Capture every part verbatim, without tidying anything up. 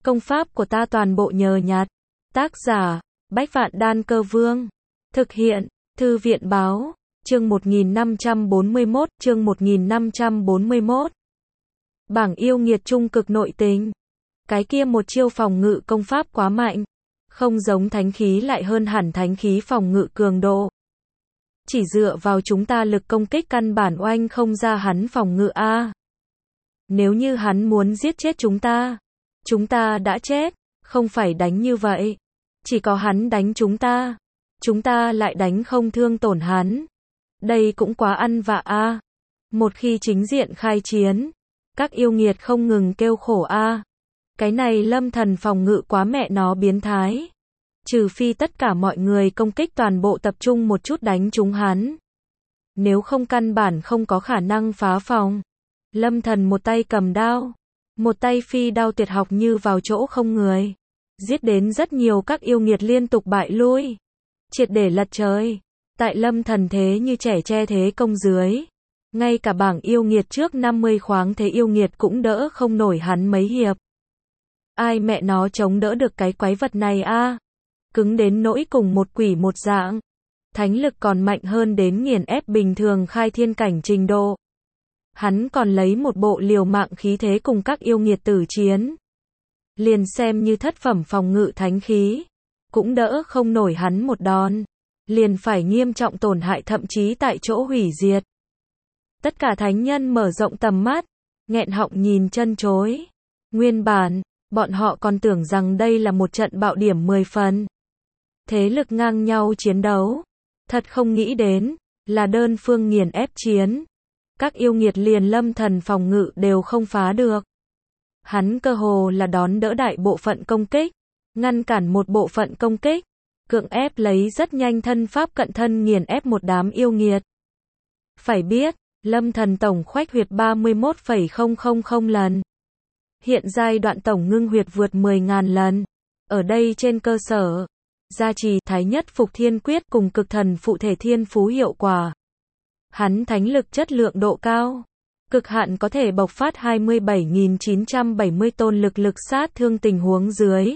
Công pháp của ta toàn bộ nhờ nhặt. Tác giả, Bách Vạn Đan Cơ Vương. Thực hiện, Thư viện Báo. Chương một nghìn năm trăm bốn mươi mốt, chương một nghìn năm trăm bốn mươi mốt. Bảng yêu nghiệt trung cực nội tình. Cái kia một chiêu phòng ngự công pháp quá mạnh. Không giống thánh khí lại hơn hẳn thánh khí phòng ngự cường độ. Chỉ dựa vào chúng ta lực công kích căn bản oanh không ra hắn phòng ngự a. Nếu như hắn muốn giết chết chúng ta, chúng ta đã chết, không phải đánh như vậy. Chỉ có hắn đánh chúng ta, chúng ta lại đánh không thương tổn hắn. Đây cũng quá ăn vạ a. Một khi chính diện khai chiến, các yêu nghiệt không ngừng kêu khổ a. Cái này Lâm Thần phòng ngự quá mẹ nó biến thái. Trừ phi tất cả mọi người công kích toàn bộ tập trung một chút đánh chúng hắn. Nếu không căn bản không có khả năng phá phòng. Lâm Thần một tay cầm đao, một tay phi đao tuyệt học như vào chỗ không người. Giết đến rất nhiều các yêu nghiệt liên tục bại lui. Triệt để lật trời. Tại Lâm Thần thế như trẻ che thế công dưới. Ngay cả bảng yêu nghiệt trước năm mươi khoáng thế yêu nghiệt cũng đỡ không nổi hắn mấy hiệp. Ai mẹ nó chống đỡ được cái quái vật này a? Cứng đến nỗi cùng một quỷ một dạng. Thánh lực còn mạnh hơn đến nghiền ép bình thường khai thiên cảnh trình độ. Hắn còn lấy một bộ liều mạng khí thế cùng các yêu nghiệt tử chiến. Liền xem như thất phẩm phòng ngự thánh khí, cũng đỡ không nổi hắn một đòn. Liền phải nghiêm trọng tổn hại thậm chí tại chỗ hủy diệt. Tất cả thánh nhân mở rộng tầm mắt, nghẹn họng nhìn chân chối. Nguyên bản, bọn họ còn tưởng rằng đây là một trận bạo điểm mười phần. Thế lực ngang nhau chiến đấu. Thật không nghĩ đến, là đơn phương nghiền ép chiến. Các yêu nghiệt liền Lâm Thần phòng ngự đều không phá được. Hắn cơ hồ là đón đỡ đại bộ phận công kích, ngăn cản một bộ phận công kích, cưỡng ép lấy rất nhanh thân pháp cận thân nghiền ép một đám yêu nghiệt. Phải biết, Lâm Thần tổng khoách huyệt ba mươi mốt phẩy không không không lần. Hiện giai đoạn tổng ngưng huyệt vượt mười nghìn lần. Ở đây trên cơ sở, gia trì Thái Nhất Phục Thiên Quyết cùng cực thần phụ thể thiên phú hiệu quả. Hắn thánh lực chất lượng độ cao, cực hạn có thể bộc phát hai mươi bảy nghìn chín trăm bảy mươi tôn lực lực sát thương tình huống dưới.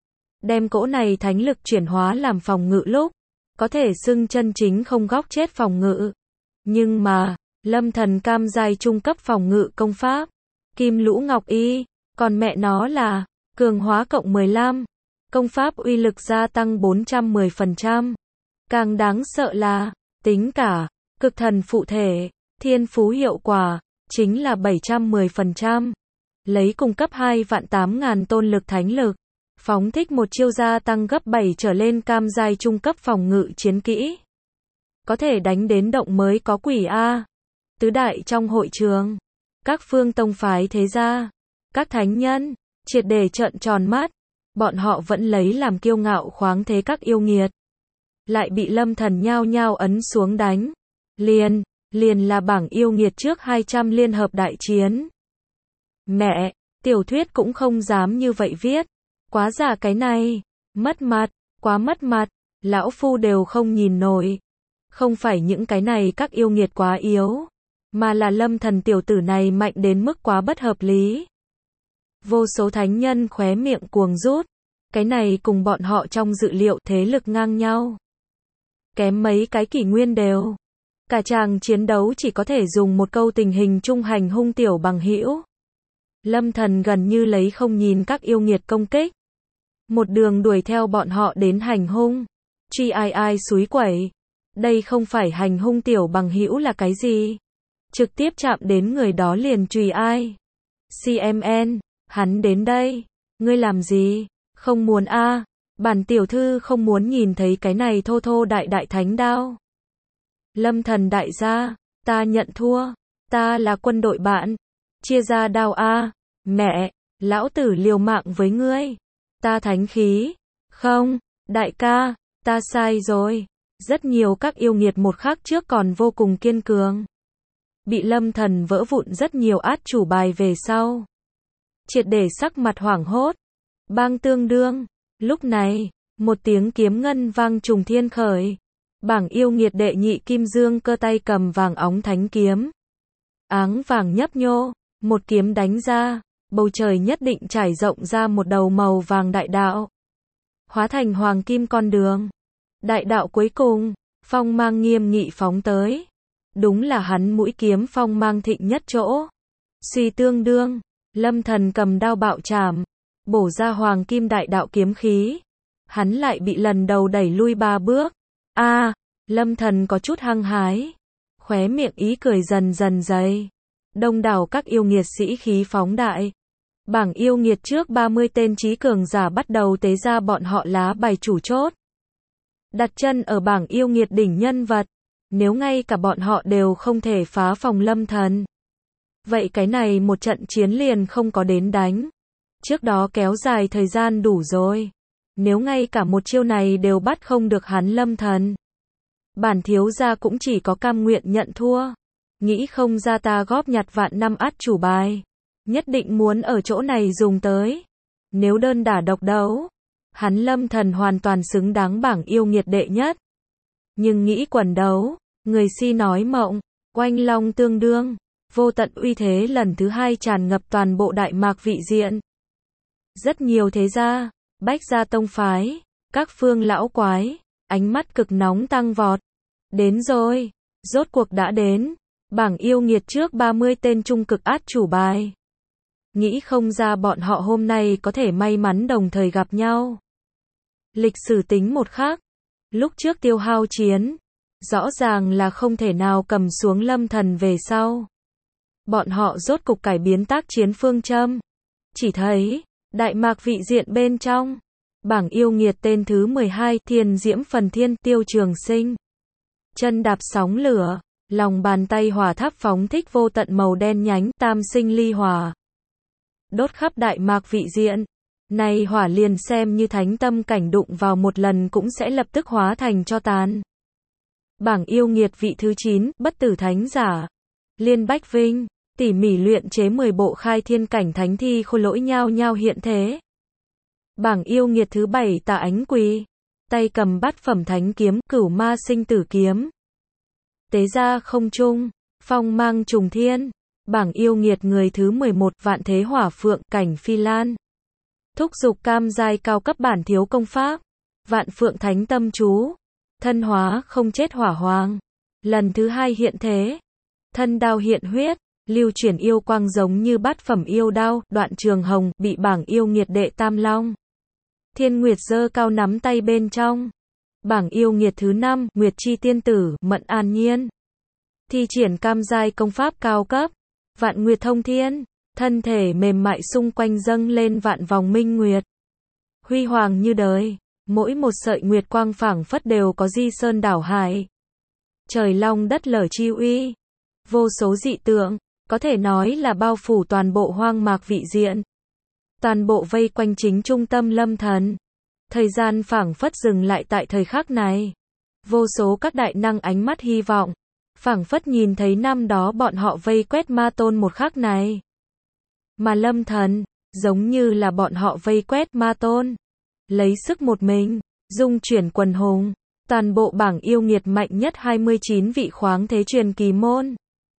Đem cỗ này thánh lực chuyển hóa làm phòng ngự lúc, có thể xưng chân chính không góc chết phòng ngự. Nhưng mà, Lâm Thần cam giai trung cấp phòng ngự công pháp, Kim Lũ Ngọc Y, còn mẹ nó là, cường hóa cộng mười lăm, công pháp uy lực gia tăng bốn trăm mười phần trăm. Càng đáng sợ là, tính cả, cực thần phụ thể, thiên phú hiệu quả, chính là bảy trăm mười phần trăm. Lấy cung cấp hai vạn tám ngàn tôn lực thánh lực, phóng thích một chiêu gia tăng gấp bảy trở lên cam giai trung cấp phòng ngự chiến kỹ. Có thể đánh đến động mới có quỷ a. Tứ đại trong hội trường, các phương tông phái thế gia, các thánh nhân, triệt để trợn tròn mắt. Bọn họ vẫn lấy làm kiêu ngạo khoáng thế các yêu nghiệt. Lại bị Lâm Thần nhao nhao ấn xuống đánh. Liền, liền là bảng yêu nghiệt trước hai trăm liên hợp đại chiến. Mẹ, tiểu thuyết cũng không dám như vậy viết. Quá giả cái này, mất mặt, quá mất mặt, lão phu đều không nhìn nổi. Không phải những cái này các yêu nghiệt quá yếu, mà là Lâm Thần tiểu tử này mạnh đến mức quá bất hợp lý. Vô số thánh nhân khóe miệng cuồng rút. Cái này cùng bọn họ trong dự liệu thế lực ngang nhau. Kém mấy cái kỷ nguyên đều. Cả chàng chiến đấu chỉ có thể dùng một câu tình hình trung hành hung tiểu bằng hữu. Lâm Thần gần như lấy không nhìn các yêu nghiệt công kích. Một đường đuổi theo bọn họ đến hành hung. Truy ai ai xúi quẩy. Đây không phải hành hung tiểu bằng hữu là cái gì. Trực tiếp chạm đến người đó liền truy ai. xê em en, hắn đến đây. Ngươi làm gì? Không muốn a, à, bản tiểu thư không muốn nhìn thấy cái này thô thô đại đại thánh đao. Lâm Thần đại gia, ta nhận thua, ta là quân đội bạn, chia ra đao a, à. Mẹ, lão tử liều mạng với ngươi, ta thánh khí, không, đại ca, ta sai rồi. Rất nhiều các yêu nghiệt một khắc trước còn vô cùng kiên cường. Bị Lâm Thần vỡ vụn rất nhiều át chủ bài về sau. Triệt để sắc mặt hoảng hốt. Bang tương đương, lúc này, một tiếng kiếm ngân vang trùng thiên khởi. Bảng yêu nghiệt đệ nhị Kim Dương cơ tay cầm vàng óng thánh kiếm. Áng vàng nhấp nhô, một kiếm đánh ra, bầu trời nhất định trải rộng ra một đầu màu vàng đại đạo. Hóa thành hoàng kim con đường. Đại đạo cuối cùng, phong mang nghiêm nghị phóng tới. Đúng là hắn mũi kiếm phong mang thịnh nhất chỗ. Suy tương đương, Lâm Thần cầm đao bạo chảm, bổ ra hoàng kim đại đạo kiếm khí. Hắn lại bị lần đầu đẩy lui ba bước. A, à, Lâm Thần có chút hăng hái. Khóe miệng ý cười dần dần dày. Đông đảo các yêu nghiệt sĩ khí phóng đại. Bảng yêu nghiệt trước ba mươi tên trí cường giả bắt đầu tế ra bọn họ lá bài chủ chốt. Đặt chân ở bảng yêu nghiệt đỉnh nhân vật. Nếu ngay cả bọn họ đều không thể phá phòng Lâm Thần. Vậy cái này một trận chiến liền không có đến đánh. Trước đó kéo dài thời gian đủ rồi. Nếu ngay cả một chiêu này đều bắt không được hắn Lâm Thần. Bản thiếu gia cũng chỉ có cam nguyện nhận thua. Nghĩ không ra ta góp nhặt vạn năm át chủ bài. Nhất định muốn ở chỗ này dùng tới. Nếu đơn đả độc đấu, hắn Lâm Thần hoàn toàn xứng đáng bảng yêu nghiệt đệ nhất. Nhưng nghĩ quần đấu, người si nói mộng, oanh long tương đương, vô tận uy thế lần thứ hai tràn ngập toàn bộ Đại Mạc vị diện. Rất nhiều thế gia, bách gia tông phái, các phương lão quái, ánh mắt cực nóng tăng vọt. Đến rồi, rốt cuộc đã đến, bảng yêu nghiệt trước ba mươi tên trung cực át chủ bài. Nghĩ không ra bọn họ hôm nay có thể may mắn đồng thời gặp nhau. Lịch sử tính một khác, lúc trước tiêu hao chiến, rõ ràng là không thể nào cầm xuống Lâm Thần về sau. Bọn họ rốt cục cải biến tác chiến phương châm. Chỉ thấy, Đại Mạc vị diện bên trong, bảng yêu nghiệt tên thứ mười hai, Thiên Diễm Phần Thiên, Tiêu Trường Sinh. Chân đạp sóng lửa, lòng bàn tay hỏa tháp phóng thích vô tận màu đen nhánh, tam sinh ly hỏa. Đốt khắp Đại Mạc vị diện. Này hỏa liền xem như thánh tâm cảnh đụng vào một lần cũng sẽ lập tức hóa thành tro tàn. Bảng yêu nghiệt vị thứ chín, bất tử thánh giả. Liên Bách Vinh, tỉ mỉ luyện chế mười bộ khai thiên cảnh thánh thi khôi lỗi nhao nhao hiện thế. Bảng yêu nghiệt thứ bảy, Tà Ánh Quỳ. Tay cầm bát phẩm thánh kiếm, Cửu Ma Sinh Tử kiếm. Tế ra không trung, phong mang trùng thiên. Bảng yêu nghiệt người thứ mười một, Vạn Thế Hỏa Phượng, Cảnh Phi Lan. Thúc dục cam giai cao cấp bản thiếu công pháp. Vạn Phượng Thánh Tâm Chú. Thân hóa không chết hỏa hoàng. Lần thứ hai hiện thế. Thân đao hiện huyết. Lưu chuyển yêu quang giống như bát phẩm yêu đao. Đoạn Trường Hồng bị bảng yêu nghiệt đệ tam long. Thiên Nguyệt giơ cao nắm tay bên trong. Bảng yêu nghiệt thứ năm, Nguyệt Chi Tiên Tử, Mận An Nhiên. Thi triển cam giai công pháp cao cấp. Vạn Nguyệt Thông Thiên. Thân thể mềm mại xung quanh dâng lên vạn vòng minh nguyệt. Huy hoàng như đời, mỗi một sợi nguyệt quang phảng phất đều có di sơn đảo hải. Trời long đất lở chi uy. Vô số dị tượng, có thể nói là bao phủ toàn bộ hoang mạc vị diện. Toàn bộ vây quanh chính trung tâm Lâm Thần. Thời gian phảng phất dừng lại tại thời khắc này. Vô số các đại năng ánh mắt hy vọng, phảng phất nhìn thấy năm đó bọn họ vây quét ma tôn một khắc này. Mà Lâm Thần, giống như là bọn họ vây quét ma tôn. Lấy sức một mình, dung chuyển quần hùng, toàn bộ bảng yêu nghiệt mạnh nhất hai mươi chín vị khoáng thế truyền kỳ môn.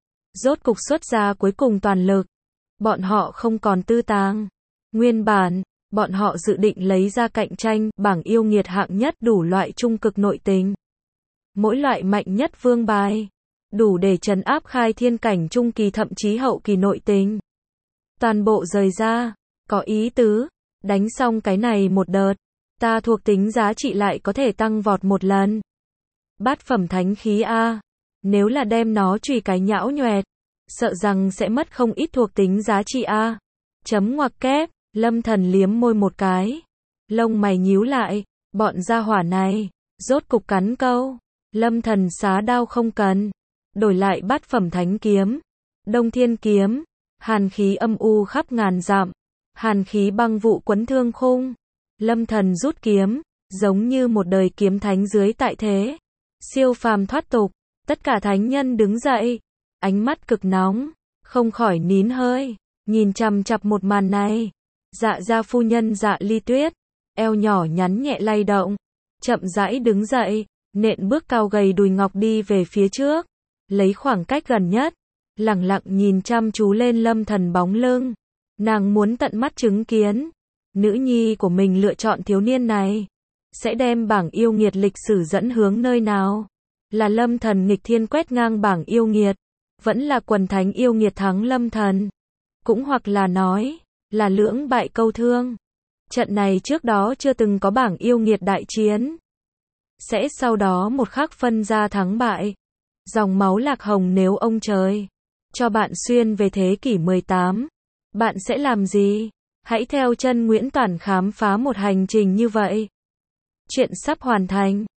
Rốt cục xuất ra cuối cùng toàn lực. Bọn họ không còn tư tàng. Nguyên bản, bọn họ dự định lấy ra cạnh tranh bảng yêu nghiệt hạng nhất đủ loại trung cực nội tình. Mỗi loại mạnh nhất vương bài, đủ để trấn áp khai thiên cảnh trung kỳ thậm chí hậu kỳ nội tình. Toàn bộ rời ra, có ý tứ, đánh xong cái này một đợt, ta thuộc tính giá trị lại có thể tăng vọt một lần. Bát phẩm thánh khí A, nếu là đem nó chùy cái nhão nhoẹt, sợ rằng sẽ mất không ít thuộc tính giá trị A. Chấm ngoặc kép, Lâm Thần liếm môi một cái, lông mày nhíu lại, bọn gia hỏa này, rốt cục cắn câu. Lâm Thần xá đao không cần, đổi lại bát phẩm thánh kiếm, Đông Thiên kiếm. Hàn khí âm u khắp ngàn dặm, hàn khí băng vụ quấn thương khung. Lâm Thần rút kiếm, giống như một đời kiếm thánh dưới tại thế. Siêu phàm thoát tục, tất cả thánh nhân đứng dậy, ánh mắt cực nóng, không khỏi nín hơi, nhìn chằm chằm một màn này. Dạ gia phu nhân Dạ Ly Tuyết, eo nhỏ nhắn nhẹ lay động, chậm rãi đứng dậy, nện bước cao gầy đùi ngọc đi về phía trước, lấy khoảng cách gần nhất. Lẳng lặng nhìn chăm chú lên Lâm Thần bóng lưng. Nàng muốn tận mắt chứng kiến, nữ nhi của mình lựa chọn thiếu niên này, sẽ đem bảng yêu nghiệt lịch sử dẫn hướng nơi nào? Là Lâm Thần nghịch thiên quét ngang bảng yêu nghiệt, vẫn là quần thánh yêu nghiệt thắng Lâm Thần, cũng hoặc là nói, là lưỡng bại câu thương. Trận này trước đó chưa từng có bảng yêu nghiệt đại chiến, sẽ sau đó một khắc phân ra thắng bại. Dòng máu Lạc Hồng nếu ông trời cho bạn xuyên về thế kỷ mười tám, bạn sẽ làm gì? Hãy theo chân Nguyễn Toản khám phá một hành trình như vậy. Chuyện sắp hoàn thành.